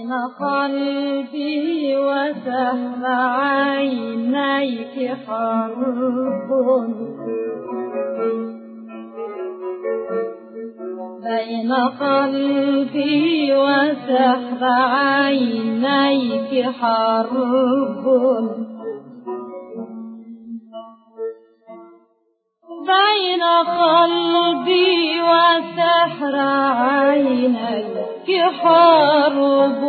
بين قلبي وسهر عينيك حرب، بين قلبي وسهر عينيك حرب، بين قلبي وسحر عينيك حرب،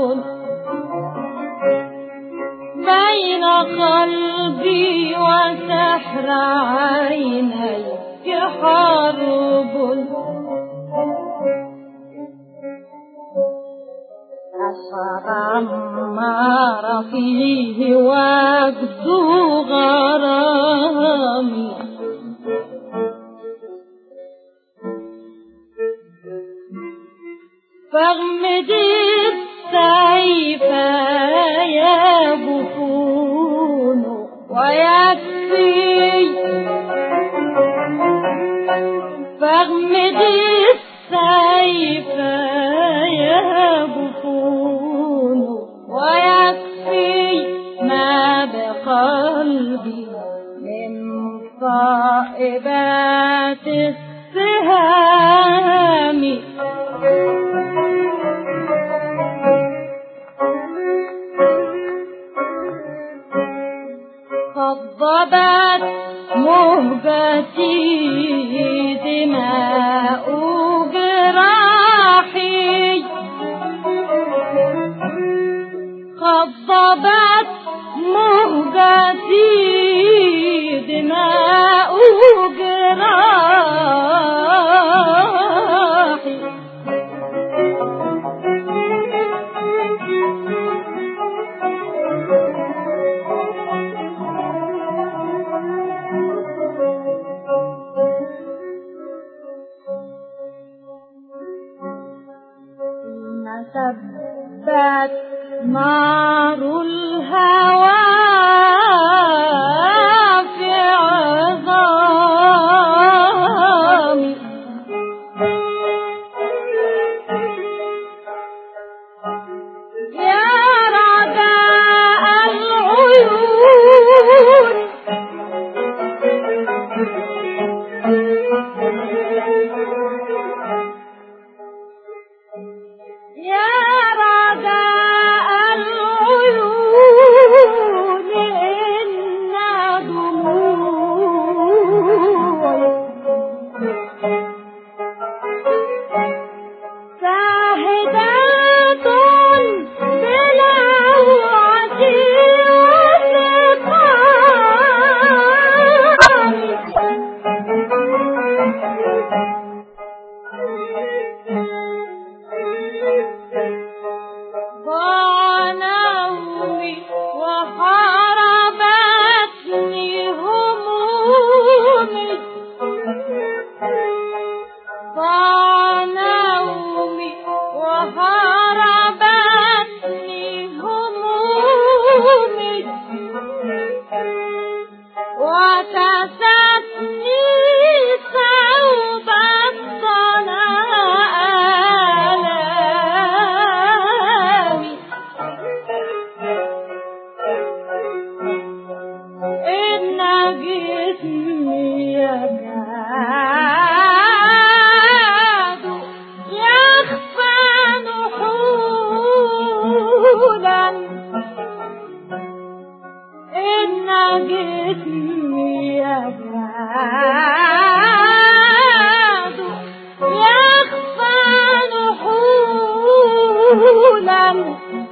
بين قلبي وسحر عينيك حرب، أشعر عمار فيه وجد غرامي، فاغمد السيف يا بطون ويكفي، فاغمد السيف يا بطون ويكفي ما بقلبي من صائبات السهام، خضبت مهجتي دماء جراحي، خضبت مهجتي دماء جراحي، سبت نار الهوى في عظامي، يا رجاء العيون يا رجاء العيون إن دموعي شاهدات بلوعتي ضاع نومي وحاربتني همومي، ضاع نومي وحاربتني همومي، وكستني ثوب الضناء آلامي، إن جسمي يكاد يخفى نحولا، إن جسمي يكاد يخفى نحولا،